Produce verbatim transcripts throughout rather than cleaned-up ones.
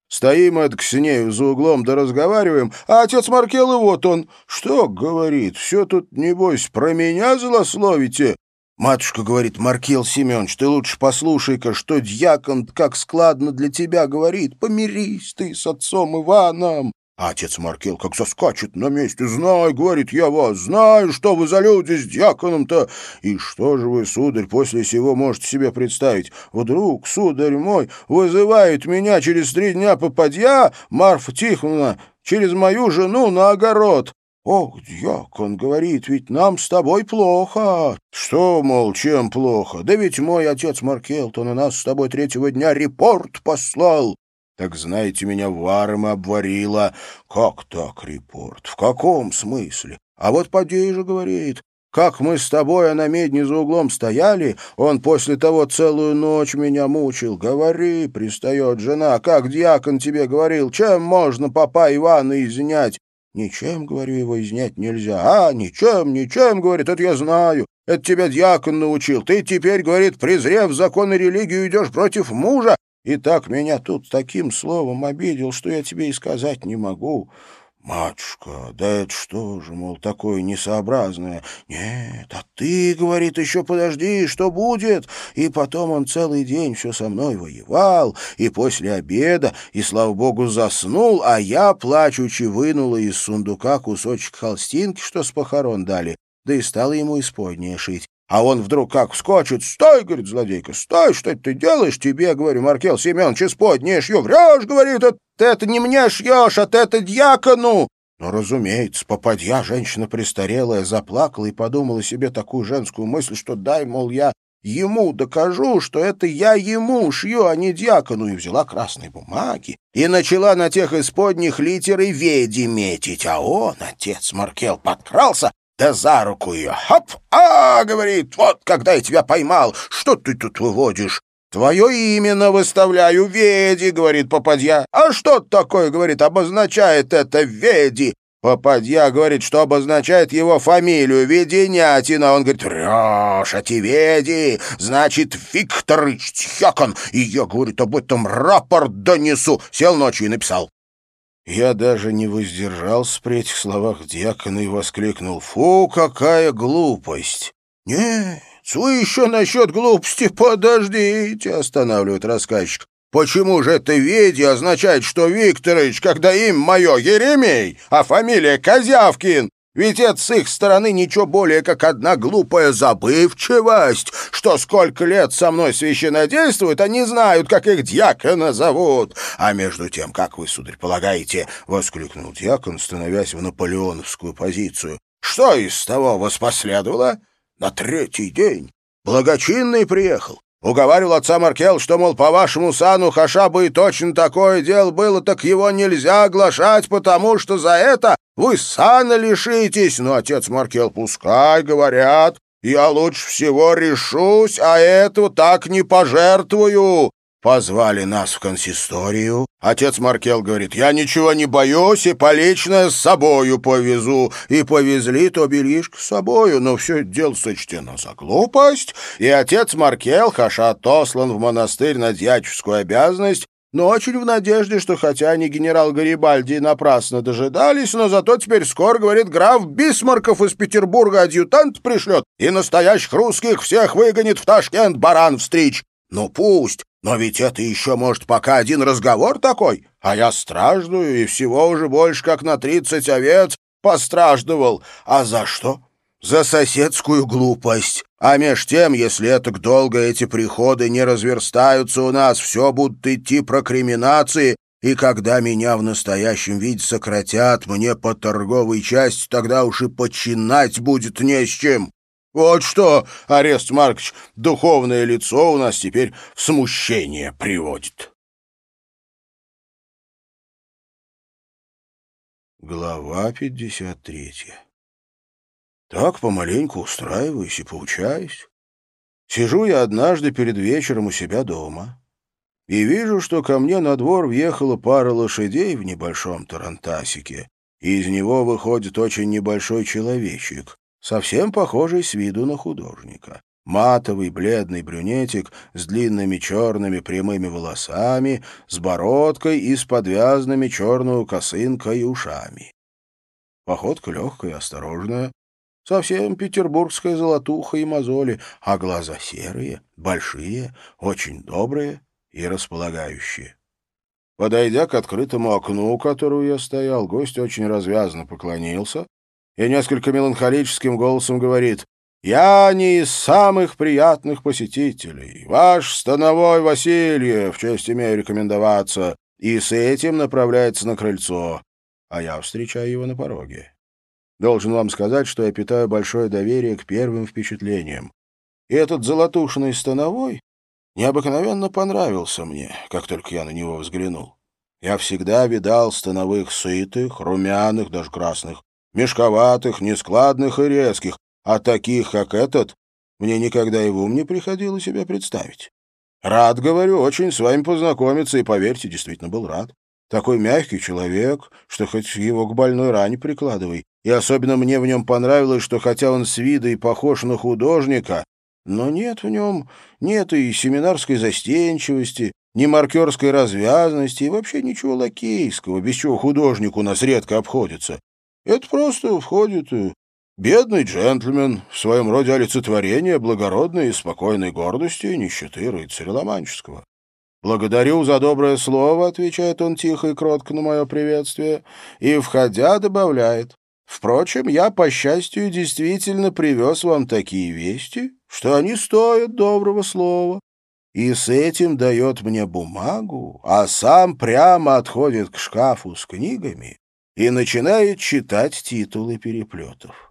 Стоим эдак с нею за углом да разговариваем, а отец Маркел и вот он. Что, говорит, все тут, небось, про меня злословите? Матушка говорит: Маркел Семенович, ты лучше послушай-ка, что дьякон как складно для тебя говорит. Помирись ты с отцом Иваном. А отец Маркел как соскачет на месте. Знай, говорит, я вас знаю, что вы за люди с дьяконом-то. И что же вы, сударь, после сего можете себе представить? Вдруг, сударь мой, вызывает меня через три дня попадья, Марфа Тихоновна, через мою жену на огород. «Ох, дьякон, — говорит, — ведь нам с тобой плохо». «Что, мол, чем плохо? Да ведь мой отец Маркел-то на нас с тобой третьего дня репорт послал». «Так, знаете, меня варом обварило». «Как так репорт? В каком смысле? А вот поди же, — говорит, — как мы с тобой на медне за углом стояли, он после того целую ночь меня мучил. Говори, — пристает жена, — как дьякон тебе говорил, чем можно попа Ивана изнять?» «Ничем, — говорю, — его изнять нельзя». «А, ничем, ничем, — говорит, — это я знаю. Это тебя дьякон научил. Ты теперь, — говорит, — презрев закон и религию, идешь против мужа. И так меня тут таким словом обидел, что я тебе и сказать не могу». «Матушка, да это что же, мол, такое несообразное?» «Нет, а ты, — говорит, — еще подожди, что будет?» И потом он целый день все со мной воевал, и после обеда, и, слава богу, заснул, а я, плачучи, вынула из сундука кусочек холстинки, что с похорон дали, да и стала ему исподнее шить. А он вдруг как вскочит: «Стой, — говорит, — злодейка, стой, что это ты делаешь? Тебе, — говорю, — Маркел Семенович, исподнее шью». «Врешь, — говорит, — ты это не мне шьешь, а ты это дьякону». Ну, разумеется, попадья, женщина престарелая, заплакала и подумала себе такую женскую мысль, что дай, мол, я ему докажу, что это я ему шью, а не дьякону, и взяла красные бумаги и начала на тех исподних литеры «Веди» метить, а он, отец Маркел, подкрался, да за руку ее. «Хоп! А, — говорит, — вот когда я тебя поймал, что ты тут выводишь?» «Твое имя выставляю, Веди, — говорит попадья». «А что такое, — говорит, — обозначает это Веди?» Попадья говорит, что обозначает его фамилию Веденятина. Он говорит: «Врешь, а те Веди, значит, Викторыч Тьякон». И я, говорит, об этом рапорт донесу. Сел ночью и написал. Я даже не воздержался при этих словах дьякона и воскликнул: «Фу, какая глупость!» «Нет, вы еще насчет глупости подождите», — останавливает рассказчик. «Почему же это Веди означает, что Викторович, когда имя мое Еремей, а фамилия Козявкин? Ведь это с их стороны ничего более, как одна глупая забывчивость, что сколько лет со мной священнодействуют, они знают, как их дьякона зовут. А между тем, как вы, сударь, полагаете, — воскликнул дьякон, становясь в наполеоновскую позицию, — что из того воспоследовало? На третий день благочинный приехал. Уговаривал отца Маркел, что, мол, по вашему сану хаша бы и точно такое дело было, так его нельзя оглашать, потому что за это вы сана лишитесь. Но отец Маркел: «Пускай говорят, я лучше всего решусь, а эту так не пожертвую». Позвали нас в консисторию. Отец Маркел говорит: «Я ничего не боюсь и поличное с собою повезу». И повезли то белишко с собою, но все это дело сочтено за глупость, и отец Маркел, хаша отослан в монастырь на дьяческую обязанность, но очень в надежде, что хотя они генерал Гарибальди напрасно дожидались, но зато теперь скоро, говорит, граф Бисмарков из Петербурга адъютант пришлет и настоящих русских всех выгонит в Ташкент баран встричь. Ну пусть, но ведь это еще, может, пока один разговор такой, а я страждую, и всего уже больше как на тридцать овец постраждывал. А за что? За соседскую глупость. А меж тем, если этак долго эти приходы не разверстаются у нас, все будут идти прокриминации, и когда меня в настоящем виде сократят мне по торговой части, тогда уж и починать будет не с чем. Вот что, Арест Маркович, духовное лицо у нас теперь в смущение приводит». Глава пятьдесят третья. Так помаленьку устраиваюсь и поучаюсь. Сижу я однажды перед вечером у себя дома и вижу, что ко мне на двор въехала пара лошадей в небольшом тарантасике, и из него выходит очень небольшой человечек, совсем похожий с виду на художника. Матовый бледный брюнетик с длинными черными прямыми волосами, с бородкой и с подвязанными черную косынкой и ушами. Походка легкая и осторожная, совсем петербургская золотуха и мозоли, а глаза серые, большие, очень добрые и располагающие. Подойдя к открытому окну, у которого я стоял, гость очень развязно поклонился и несколько меланхолическим голосом говорит: «Я не из самых приятных посетителей. Ваш становой Васильев, в честь имею рекомендоваться», и с этим направляется на крыльцо, а я встречаю его на пороге. Должен вам сказать, что я питаю большое доверие к первым впечатлениям. И этот золотушный становой необыкновенно понравился мне, как только я на него взглянул. Я всегда видал становых сытых, румяных, даже красных, мешковатых, нескладных и резких, а таких, как этот, мне никогда и в ум не приходило себе представить. Рад, говорю, очень с вами познакомиться, и, поверьте, действительно был рад. Такой мягкий человек, что хоть его к больной ране прикладывай. И особенно мне в нем понравилось, что хотя он с вида и похож на художника, но нет в нем ни этой семинарской застенчивости, ни маркерской развязности и вообще ничего лакейского, без чего художник у нас редко обходится. Это просто входит бедный джентльмен, в своем роде олицетворение благородной и спокойной гордости и нищеты рыцаря Ломанческого. «Благодарю за доброе слово», — отвечает он тихо и кротко на мое приветствие, и, входя, добавляет: «Впрочем, я, по счастью, действительно привез вам такие вести, что они стоят доброго слова». И с этим дает мне бумагу, а сам прямо отходит к шкафу с книгами и начинает читать титулы переплетов.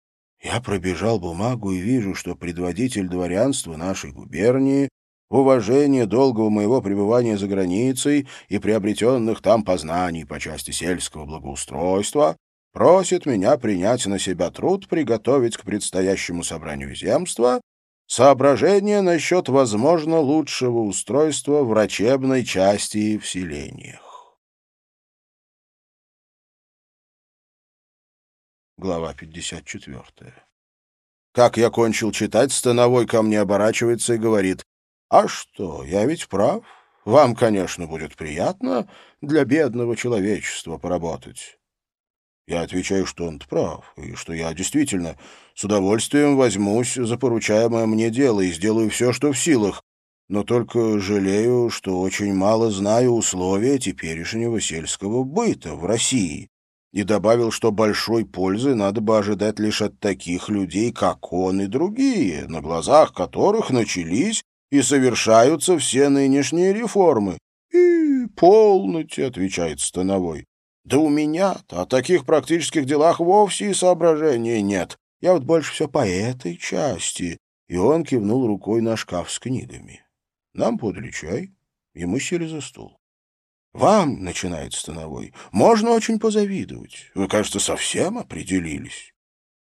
Я пробежал бумагу и вижу, что предводитель дворянства нашей губернии, в уважение долгого моего пребывания за границей и приобретенных там познаний по части сельского благоустройства, просит меня принять на себя труд приготовить к предстоящему собранию земства соображения насчет, возможно, лучшего устройства врачебной части в селениях. Глава пятьдесят четвёртая. Как я кончил читать, становой ко мне оборачивается и говорит: «А что, я ведь прав. Вам, конечно, будет приятно для бедного человечества поработать». Я отвечаю, что он прав, и что я действительно с удовольствием возьмусь за поручаемое мне дело и сделаю все, что в силах, но только жалею, что очень мало знаю условия теперешнего сельского быта в России, и добавил, что большой пользы надо бы ожидать лишь от таких людей, как он и другие, на глазах которых начались и совершаются все нынешние реформы. «И полноте», — отвечает становой. «Да у меня-то о таких практических делах вовсе и соображений нет. Я вот больше все по этой части». И он кивнул рукой на шкаф с книгами. Нам подали чай, и мы сели за стол. «Вам, — начинает становой, — можно очень позавидовать. Вы, кажется, совсем определились».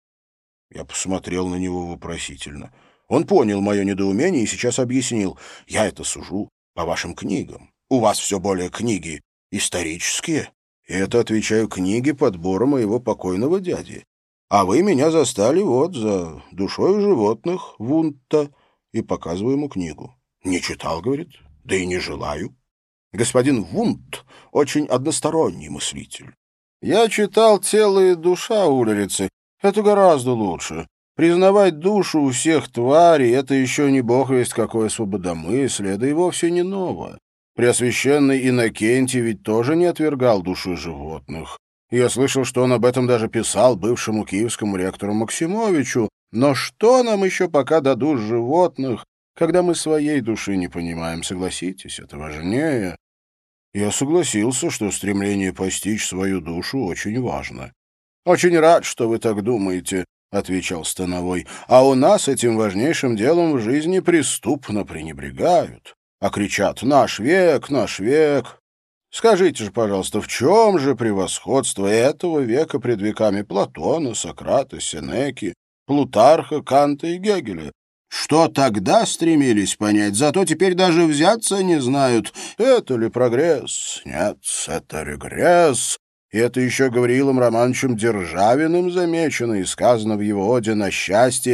Я посмотрел на него вопросительно. Он понял мое недоумение и сейчас объяснил. «Я это сужу по вашим книгам. У вас все более книги исторические». И это, отвечаю, книги подбора моего покойного дяди. А вы меня застали вот за душой животных Вунта, и показываю ему книгу. Не читал, говорит, да и не желаю. Господин Вунт очень односторонний мыслитель. Я читал «Тело и душа» Улерицы. Это гораздо лучше. Признавать душу у всех тварей — это еще не бог весть какое свободомыслие, да и вовсе не ново. Преосвященный Иннокентий ведь тоже не отвергал души животных. Я слышал, что он об этом даже писал бывшему киевскому ректору Максимовичу. Но что нам еще пока до душ животных, когда мы своей души не понимаем, согласитесь, это важнее. Я согласился, что стремление постичь свою душу очень важно. «Очень рад, что вы так думаете», — отвечал становой. «А у нас этим важнейшим делом в жизни преступно пренебрегают. А кричат: «Наш век, наш век!» Скажите же, пожалуйста, в чем же превосходство этого века пред веками Платона, Сократа, Сенеки, Плутарха, Канта и Гегеля? Что тогда стремились понять, зато теперь даже взяться не знают. Это ли прогресс? Нет, это регресс. И это еще Гавриилом Романовичем Державиным замечено и сказано в его оде на счастье: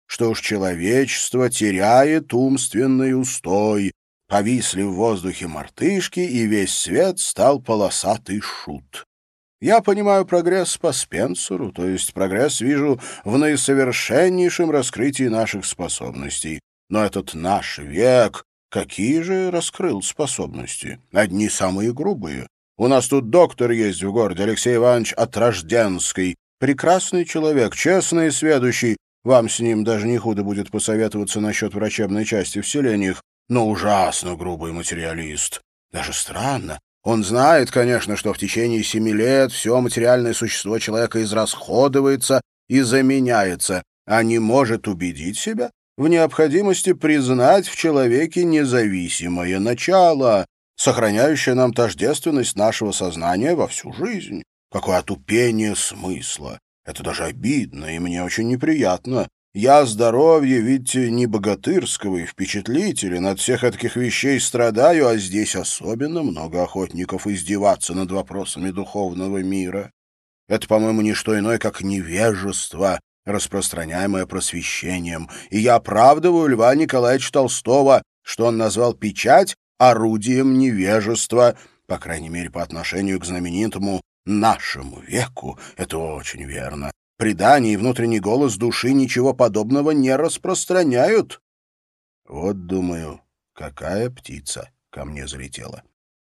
что уж человечество теряет умственный устой. Повисли в воздухе мартышки, и весь свет стал полосатый шут. Я понимаю прогресс по Спенсеру, то есть прогресс вижу в наисовершеннейшем раскрытии наших способностей. Но этот наш век, какие же раскрыл способности? Одни самые грубые. У нас тут доктор есть в городе, Алексей Иванович Отрожденский. Прекрасный человек, честный и сведущий. Вам с ним даже не худо будет посоветоваться насчет врачебной части в селениях, но ужасно грубый материалист. Даже странно. Он знает, конечно, что в течение семи лет все материальное существо человека израсходуется и заменяется, а не может убедить себя в необходимости признать в человеке независимое начало, сохраняющее нам тождественность нашего сознания во всю жизнь. Какое отупение смысла! Это даже обидно, и мне очень неприятно. Я здоровье, видите, не богатырского и впечатлителен, от всех таких вещей страдаю, а здесь особенно много охотников издеваться над вопросами духовного мира. Это, по-моему, не что иное, как невежество, распространяемое просвещением. И я оправдываю Льва Николаевича Толстого, что он назвал печать орудием невежества, по крайней мере, по отношению к знаменитому «нашему веку». Это очень верно. Предание и внутренний голос души ничего подобного не распространяют. Вот, думаю, какая птица ко мне залетела.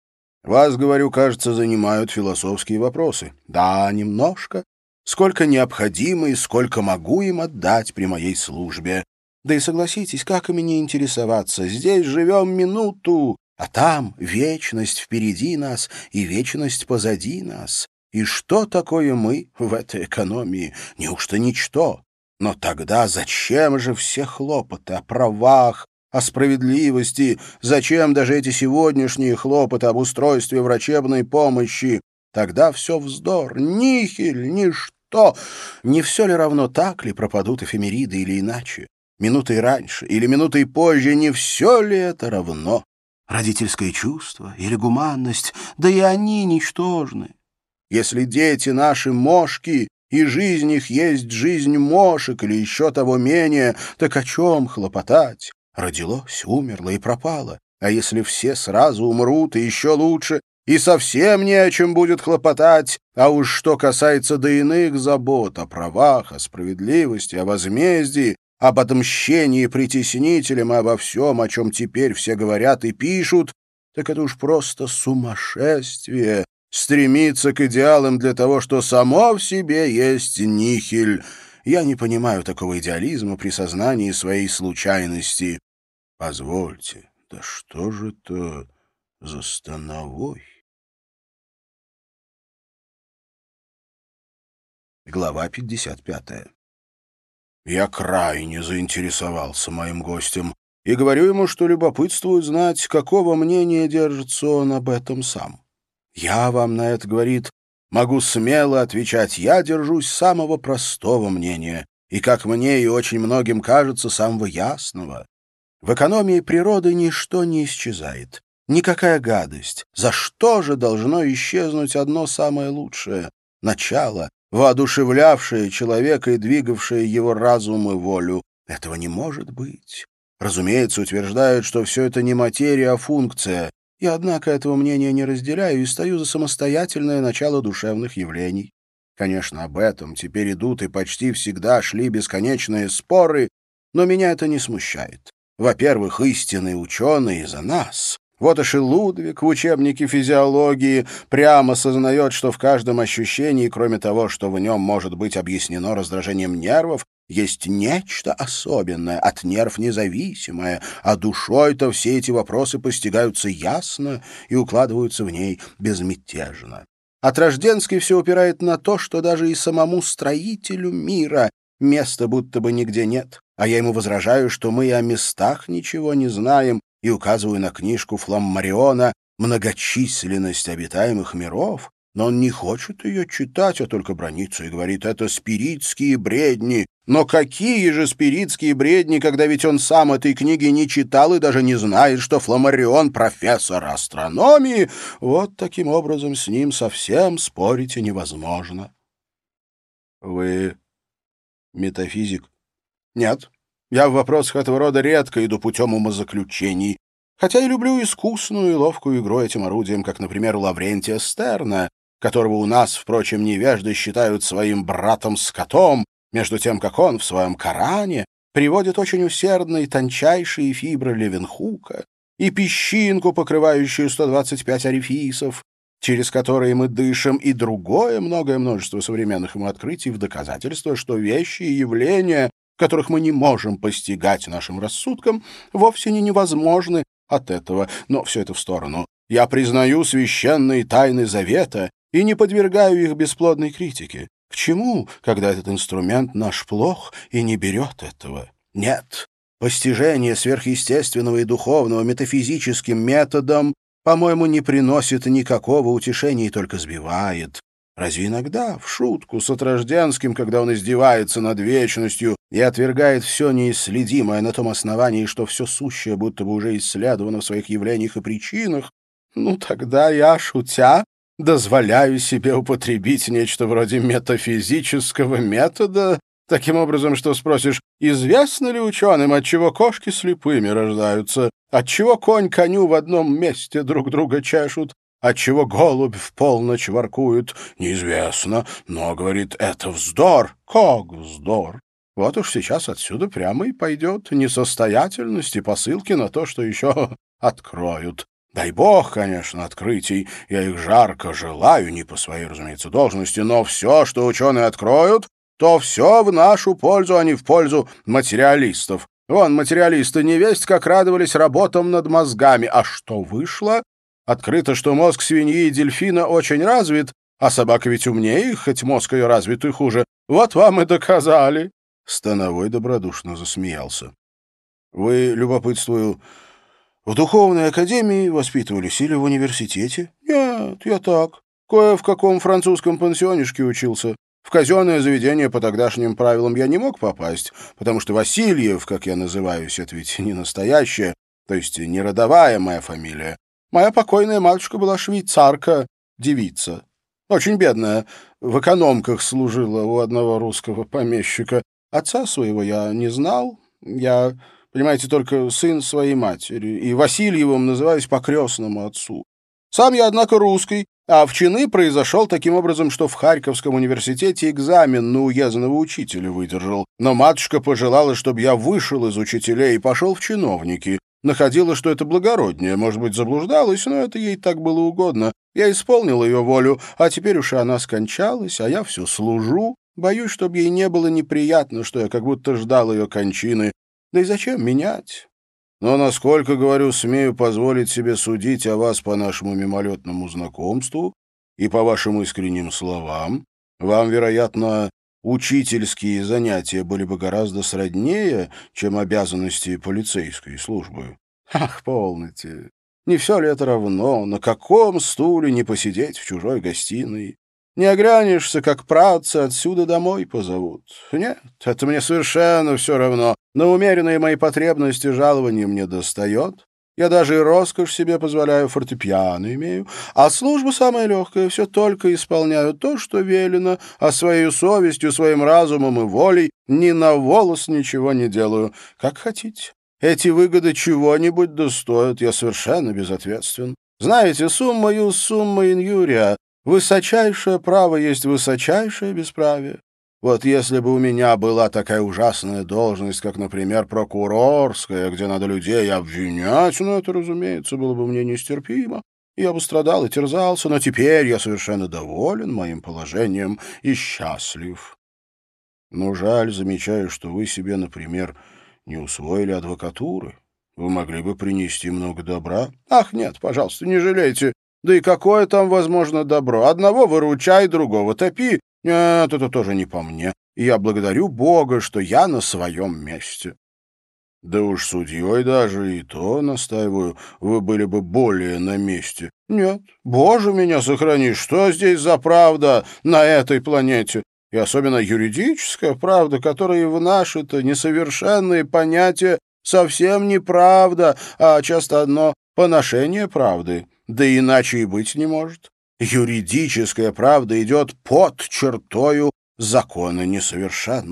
Вас, говорю, кажется, занимают философские вопросы. Да, немножко. Сколько необходимо и сколько могу им отдать при моей службе. Да и согласитесь, как ими не интересоваться. Здесь живем минуту, а там вечность впереди нас и вечность позади нас. И что такое мы в этой экономии? Неужто ничто? Но тогда зачем же все хлопоты о правах, о справедливости? Зачем даже эти сегодняшние хлопоты об устройстве врачебной помощи? Тогда все вздор, нихель, ничто. Не все ли равно, так ли пропадут эфемериды или иначе? Минутой раньше или минутой позже, не все ли это равно? Родительское чувство или гуманность, да и они ничтожны. Если дети наши мошки, и жизнь их есть жизнь мошек или еще того менее, так о чем хлопотать? Родилось, умерло и пропало. А если все сразу умрут, и еще лучше, и совсем не о чем будет хлопотать, а уж что касается до иных забот, о правах, о справедливости, о возмездии, об отмщении притеснителям и обо всем, о чем теперь все говорят и пишут, так это уж просто сумасшествие. Стремиться к идеалам для того, что само в себе есть нихель. Я не понимаю такого идеализма при сознании своей случайности. Позвольте, да что же это за становой? Глава пятьдесят пятая. Я крайне заинтересовался моим гостем и говорю ему, что любопытствую знать, какого мнения держится он об этом сам. «Я вам на это, — говорит, — могу смело отвечать, я держусь самого простого мнения, и, как мне и очень многим кажется, самого ясного. В экономии природы ничто не исчезает, никакая гадость. За что же должно исчезнуть одно самое лучшее — начало, воодушевлявшее человека и двигавшее его разум и волю? Этого не может быть. Разумеется, утверждают, что все это не материя, а функция. Я, однако, этого мнения не разделяю и стою за самостоятельное начало душевных явлений. Конечно, об этом теперь идут и почти всегда шли бесконечные споры, но меня это не смущает. Во-первых, истинные ученые за нас. Вот уж и Лудвиг в учебнике физиологии прямо сознает, что в каждом ощущении, кроме того, что в нем может быть объяснено раздражением нервов, есть нечто особенное, от нерв независимое, а душой-то все эти вопросы постигаются ясно и укладываются в ней безмятежно. Отрожденский все упирает на то, что даже и самому строителю мира места будто бы нигде нет, а я ему возражаю, что мы и о местах ничего не знаем, и указываю на книжку Фламмариона «Многочисленность обитаемых миров», но он не хочет ее читать, а только бранится и говорит, это спиритские бредни. Но какие же спиритские бредни, когда ведь он сам этой книги не читал и даже не знает, что Фламмарион — профессор астрономии? Вот таким образом с ним совсем спорить и невозможно. Вы метафизик? Нет. Я в вопросах этого рода редко иду путем умозаключений, хотя и люблю искусную и ловкую игру этим орудием, как, например, у Лаврентия Стерна, которого у нас, впрочем, невежды считают своим братом-скотом, между тем, как он в своем Коране приводит очень усердно и тончайшие фибры Левенхука и песчинку, покрывающую сто двадцать пять орифисов, через которые мы дышим, и другое многое множество современных ему открытий в доказательство, что вещи и явления, которых мы не можем постигать нашим рассудком, вовсе не невозможны от этого. Но все это в сторону. Я признаю священные тайны завета и не подвергаю их бесплодной критике. К чему, когда этот инструмент наш плох и не берет этого? Нет. Постижение сверхъестественного и духовного метафизическим методом, по-моему, не приносит никакого утешения и только сбивает. Разве иногда, в шутку, с Отрожденским, когда он издевается над вечностью и отвергает все неисследимое на том основании, что все сущее будто бы уже исследовано в своих явлениях и причинах, ну тогда я, шутя, дозволяю себе употребить нечто вроде метафизического метода, таким образом, что спросишь, известно ли ученым, отчего кошки слепыми рождаются, отчего конь коню в одном месте друг друга чешут, отчего голубь в полночь воркует, неизвестно, но, говорит, это вздор. Как вздор? Вот уж сейчас отсюда прямо и пойдет несостоятельность и посылки на то, что еще откроют. Дай бог, конечно, открытий, я их жарко желаю, не по своей, разумеется, должности, но все, что ученые откроют, то все в нашу пользу, а не в пользу материалистов. Вон, материалисты невесть как радовались работам над мозгами. А что вышло? Открыто, что мозг свиньи и дельфина очень развит, а собака ведь умнее их, хоть мозг ее развит и хуже. Вот вам и доказали. Становой добродушно засмеялся. Вы, любопытствую, в духовной академии воспитывались или в университете? Нет, я так. Кое в каком французском пансионишке учился. В казенное заведение по тогдашним правилам я не мог попасть, потому что Васильев, как я называюсь, это ведь не настоящая, то есть не родовая моя фамилия. Моя покойная матушка была швейцарка, девица. Очень бедная, в экономках служила у одного русского помещика. Отца своего я не знал, я... Понимаете, только сын своей матери, и Васильевым называюсь по крестному отцу. Сам я, однако, русский, а в чины произошел таким образом, что в Харьковском университете экзамен на уездного учителя выдержал. Но матушка пожелала, чтобы я вышел из учителей и пошел в чиновники. Находила, что это благороднее, может быть, заблуждалась, но это ей так было угодно. Я исполнил ее волю, а теперь уж и она скончалась, а я все служу. Боюсь, чтобы ей не было неприятно, что я как будто ждал ее кончины. Да и зачем менять? Но, насколько, говорю, смею позволить себе судить о вас по нашему мимолетному знакомству и по вашим искренним словам, вам, вероятно, учительские занятия были бы гораздо сроднее, чем обязанности полицейской службы. Ах, полноте! Не все ли это равно, на каком стуле не посидеть в чужой гостиной? Не оглянешься, как праотцы отсюда домой позовут. Нет, это мне совершенно все равно. На умеренные мои потребности жалования мне достает. Я даже и роскошь себе позволяю, фортепиано имею. А служба самая легкая, все только исполняю то, что велено, а своей совестью, своим разумом и волей ни на волос ничего не делаю. Как хотите. Эти выгоды чего-нибудь достоят, я совершенно безответствен. Знаете, сумма юс сумма иньюрия. Высочайшее право есть высочайшее бесправие. Вот если бы у меня была такая ужасная должность, как, например, прокурорская, где надо людей обвинять, ну, это, разумеется, было бы мне нестерпимо. Я бы страдал и терзался, но теперь я совершенно доволен моим положением и счастлив. Но жаль, замечаю, что вы себе, например, не усвоили адвокатуры. Вы могли бы принести много добра. Ах, нет, пожалуйста, не жалейте. Да и какое там, возможно, добро? Одного выручай, другого топи. Нет, это тоже не по мне. И я благодарю Бога, что я на своем месте. Да уж судьей даже и то, настаиваю, вы были бы более на месте. Нет, Боже, меня сохрани, что здесь за правда на этой планете? И особенно юридическая правда, которая в наши-то несовершенные понятия совсем не правда, а часто одно поношение правды. Да иначе и быть не может. Юридическая правда идет под чертою закона несовершенного.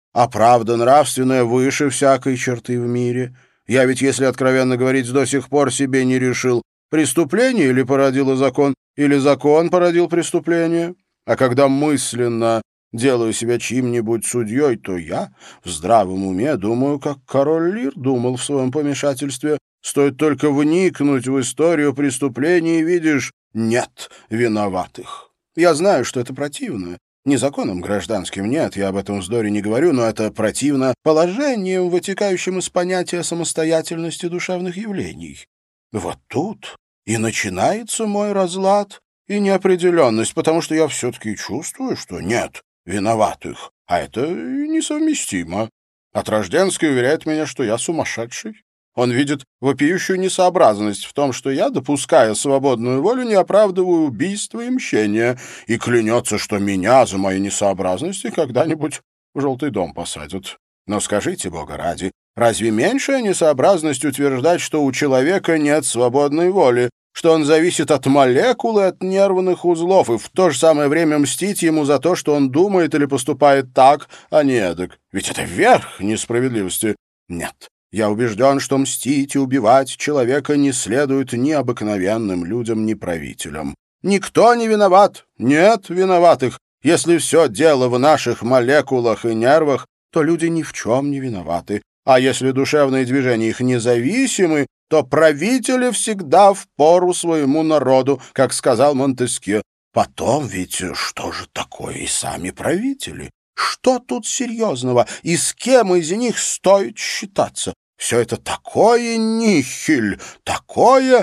А правда нравственная выше всякой черты в мире. Я ведь, если откровенно говорить, до сих пор себе не решил, преступление или породило закон, или закон породил преступление. А когда мысленно делаю себя чьим-нибудь судьей, то я в здравом уме думаю, как король Лир думал в своем помешательстве. Стоит только вникнуть в историю преступлений, и видишь, нет виноватых. Я знаю, что это противно. Не законом гражданским, нет, я об этом вздоре не говорю, но это противно положением, вытекающим из понятия самостоятельности душевных явлений. Вот тут и начинается мой разлад и неопределенность, потому что я все-таки чувствую, что нет виноватых, а это несовместимо. Отрожденский уверяет меня, что я сумасшедший. Он видит вопиющую несообразность в том, что я, допуская свободную волю, не оправдываю убийство и мщение, и клянется, что меня за мои несообразности когда-нибудь в желтый дом посадят. Но скажите, Бога ради, разве меньшая несообразность утверждать, что у человека нет свободной воли, что он зависит от молекулы, от нервных узлов, и в то же самое время мстить ему за то, что он думает или поступает так, а не эдак? Ведь это верх несправедливости. Нет. Я убежден, что мстить и убивать человека не следует ни обыкновенным людям, ни правителям. Никто не виноват, нет виноватых. Если все дело в наших молекулах и нервах, то люди ни в чем не виноваты. А если душевные движения их независимы, то правители всегда впору своему народу, как сказал Монтескье. Потом ведь что же такое и сами правители? Что тут серьезного? И с кем из них стоит считаться? Все это такое нихиль, такое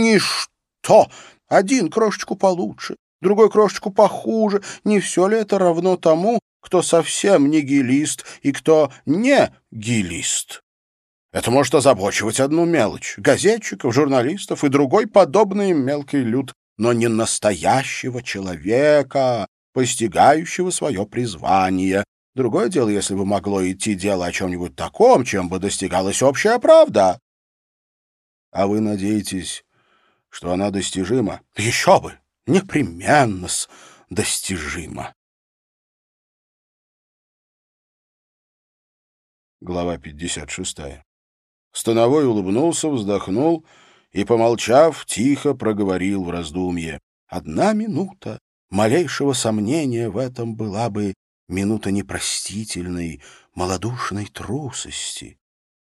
ничто. Один крошечку получше, другой крошечку похуже. Не все ли это равно тому, кто совсем нигилист и кто не гилист? Это может озабочивать одну мелочь — газетчиков, журналистов и другой подобный им мелкий люд, но не настоящего человека, постигающего свое призвание. Другое дело, если бы могло идти дело о чем-нибудь таком, чем бы достигалась общая правда. А вы надеетесь, что она достижима? Еще бы! Непременно-с достижима. Глава пятьдесят шестая. Становой улыбнулся, вздохнул и, помолчав, тихо проговорил в раздумье. Одна минута малейшего сомнения в этом была бы минута непростительной, малодушной трусости.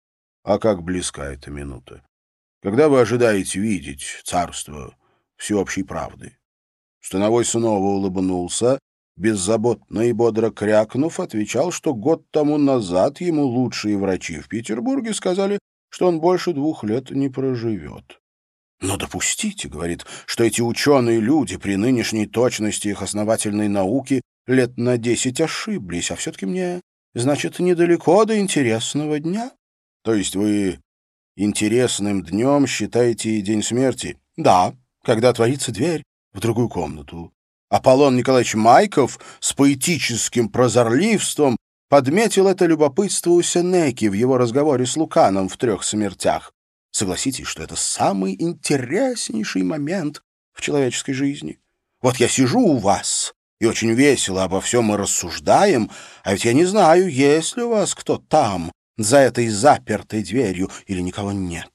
А как близка эта минута? Когда вы ожидаете видеть царство всеобщей правды? Становой снова улыбнулся, беззаботно и бодро крякнув, отвечал, что год тому назад ему лучшие врачи в Петербурге сказали, что он больше двух лет не проживет. «Но допустите, — говорит, — что эти ученые люди при нынешней точности их основательной науки лет на десять ошиблись, а все-таки мне, значит, недалеко до интересного дня». То есть вы интересным днем считаете и день смерти? Да, когда отворится дверь в другую комнату. Аполлон Николаевич Майков с поэтическим прозорливством подметил это любопытство у Сенеки в его разговоре с Луканом в «Трех смертях». Согласитесь, что это самый интереснейший момент в человеческой жизни. Вот я сижу у вас, и очень весело обо всем мы рассуждаем, а ведь я не знаю, есть ли у вас кто там, за этой запертой дверью, или никого нет.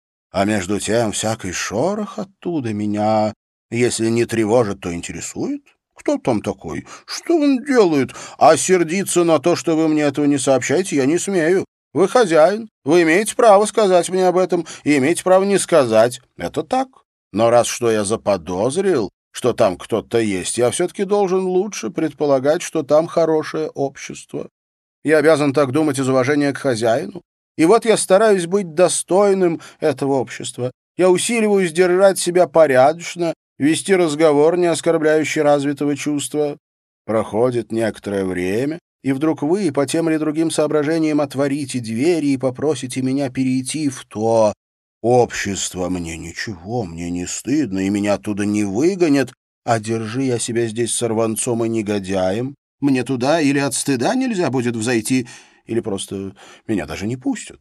А между тем всякий шорох оттуда меня, если не тревожит, то интересует. Кто там такой? Что он делает? А сердиться на то, что вы мне этого не сообщаете, я не смею. Вы хозяин, вы имеете право сказать мне об этом и имеете право не сказать. Это так. Но раз что я заподозрил, что там кто-то есть, я все-таки должен лучше предполагать, что там хорошее общество. Я обязан так думать из уважения к хозяину. И вот я стараюсь быть достойным этого общества. Я усиливаюсь держать себя порядочно, вести разговор, не оскорбляющий развитого чувства. Проходит некоторое время, и вдруг вы по тем или другим соображениям отворите двери и попросите меня перейти в то общество. Мне ничего, мне не стыдно, и меня оттуда не выгонят, а держи я себя здесь сорванцом и негодяем, мне туда или от стыда нельзя будет взойти, или просто меня даже не пустят.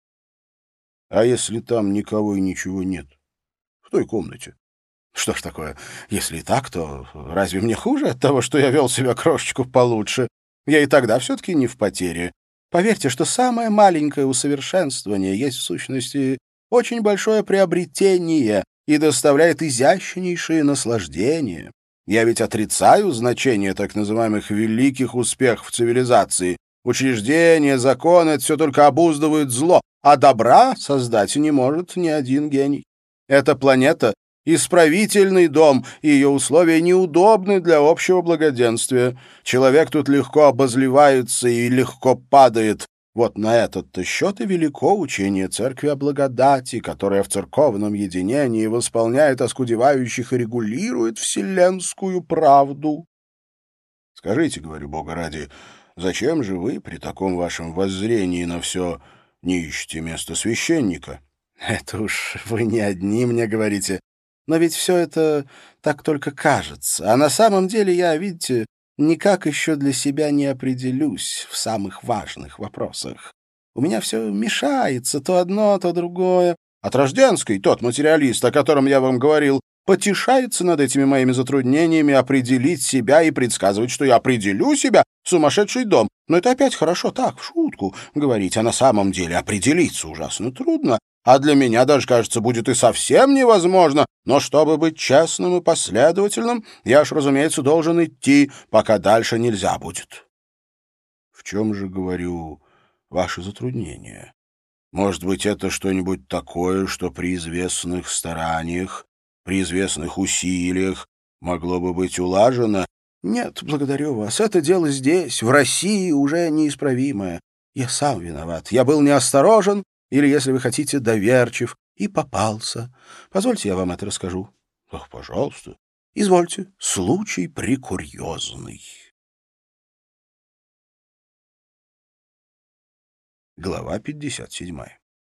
А если там никого и ничего нет? В той комнате? Что ж такое, если и так, то разве мне хуже от того, что я вел себя крошечку получше? Я и тогда все-таки не в потере. Поверьте, что самое маленькое усовершенствование есть в сущности очень большое приобретение и доставляет изящнейшие наслаждения. Я ведь отрицаю значение так называемых великих успехов цивилизации. Учреждения, законы — это все только обуздывают зло, а добра создать не может ни один гений. Эта планета — исправительный дом, и ее условия неудобны для общего благоденствия. Человек тут легко обозливается и легко падает. Вот на этот-то счет и велико учение церкви о благодати, которая в церковном единении восполняет оскудевающих и регулирует вселенскую правду. Скажите, говорю, Бога ради, зачем же вы при таком вашем воззрении на все не ищете место священника? Это уж вы не одни мне говорите. Но ведь все это так только кажется. А на самом деле я, видите, никак еще для себя не определюсь в самых важных вопросах. У меня все мешается, то одно, то другое. От Рожденской, тот материалист, о котором я вам говорил, потешается над этими моими затруднениями определить себя и предсказывать, что я определю себя в сумасшедший дом. Но это опять хорошо так, в шутку говорить, а на самом деле определиться ужасно трудно. А для меня даже, кажется, будет и совсем невозможно. Но чтобы быть честным и последовательным, я ж, разумеется, должен идти, пока дальше нельзя будет. В чем же, говорю, ваши затруднения? Может быть, это что-нибудь такое, что при известных стараниях, при известных усилиях могло бы быть улажено? Нет, благодарю вас, это дело здесь, в России, уже неисправимое. Я сам виноват. Я был неосторожен, или, если вы хотите, доверчив, и попался. Позвольте, я вам это расскажу. Ах, пожалуйста. Извольте, случай прекурьезный. Глава пятьдесят седьмая.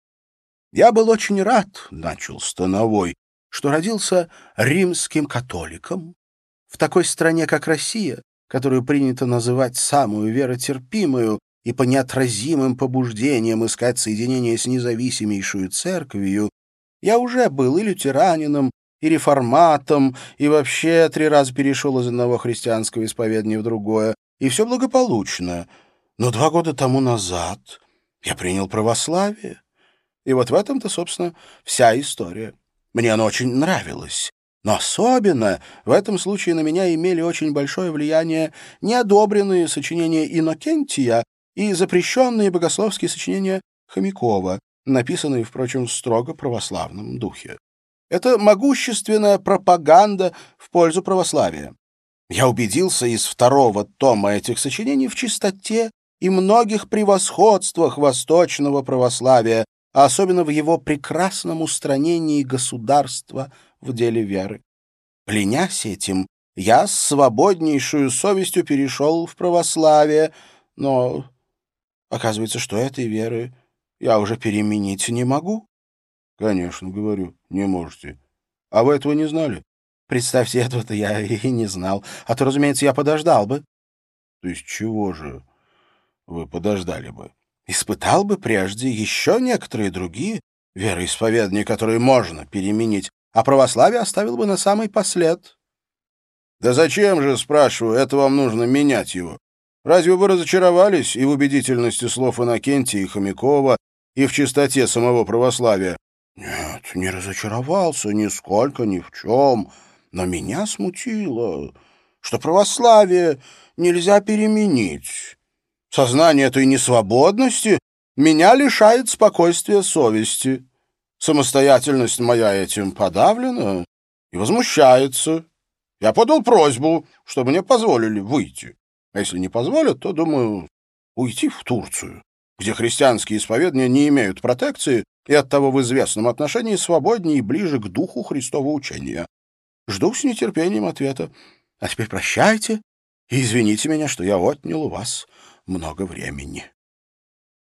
Я был очень рад, начал Становой, что родился римским католиком в такой стране, как Россия, которую принято называть самую веротерпимую, и по неотразимым побуждениям искать соединение с независимейшую церковью, я уже был и лютеранином, и реформатом, и вообще три раза перешел из одного христианского исповедания в другое, и все благополучно. Но два года тому назад я принял православие, и вот в этом-то, собственно, вся история. Мне оно очень нравилось. Но особенно в этом случае на меня имели очень большое влияние неодобренные сочинения Иннокентия и запрещенные богословские сочинения Хомякова, написанные, впрочем, в строго православном духе. Это могущественная пропаганда в пользу православия. Я убедился из второго тома этих сочинений в чистоте и многих превосходствах восточного православия, а особенно в его прекрасном устранении государства в деле веры. Пленясь этим, я с свободнейшую совестью перешел в православие, но оказывается, что этой веры я уже переменить не могу. — Конечно, говорю, не можете. А вы этого не знали? — Представьте, этого-то я и не знал. А то, разумеется, я подождал бы. — То есть чего же вы подождали бы? — Испытал бы прежде еще некоторые другие вероисповедания, которые можно переменить, а православие оставил бы на самый послед. — Да зачем же, спрашиваю, это вам нужно менять его? Разве вы разочаровались и в убедительности слов Иннокентия и Хомякова, и в чистоте самого православия? Нет, не разочаровался нисколько ни в чем, но меня смутило, что православие нельзя переменить. Сознание этой несвободности меня лишает спокойствия совести. Самостоятельность моя этим подавлена и возмущается. Я подал просьбу, чтобы мне позволили выйти. А если не позволят, то, думаю, уйти в Турцию, где христианские исповедания не имеют протекции и оттого в известном отношении свободнее и ближе к духу Христова учения. Жду с нетерпением ответа. А теперь прощайте и извините меня, что я отнял у вас много времени.